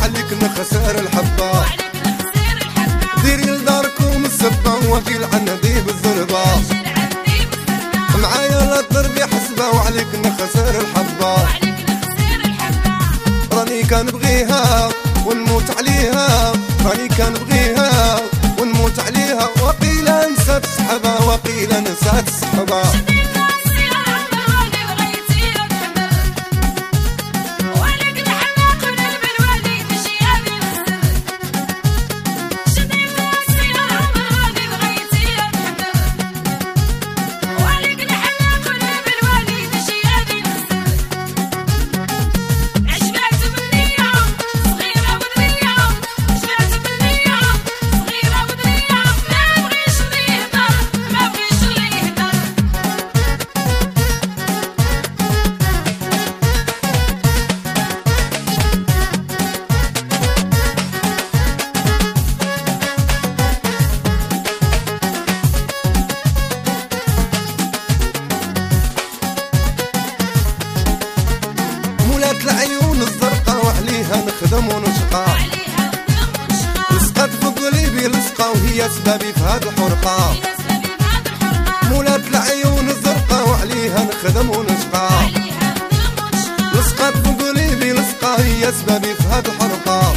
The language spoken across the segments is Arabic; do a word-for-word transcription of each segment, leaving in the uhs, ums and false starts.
وعليك نخسر الحبة ديري لداركم السبة وكيل عنا ديب الزربة معايا لا تضربي حسبة وعليك نخسر الحبة راني كنبغيها ونموت عليها راني كنبغيها ونموت عليها وقيلا نسات السحبة وقيلا نسات السحبة العيون الزرقاء وعليها نخدم ونشقى لصقت في قلبي لصقة وهي سبابي في هاد الحرقة مولات العيون الزرقاء وعليها نخدم ونشقى لصقت في قلبي لصقة هي سبابي في هاد الحرقة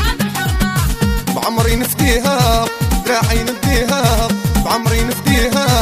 بعمري نفديها دراعي نديها بعمري نفديها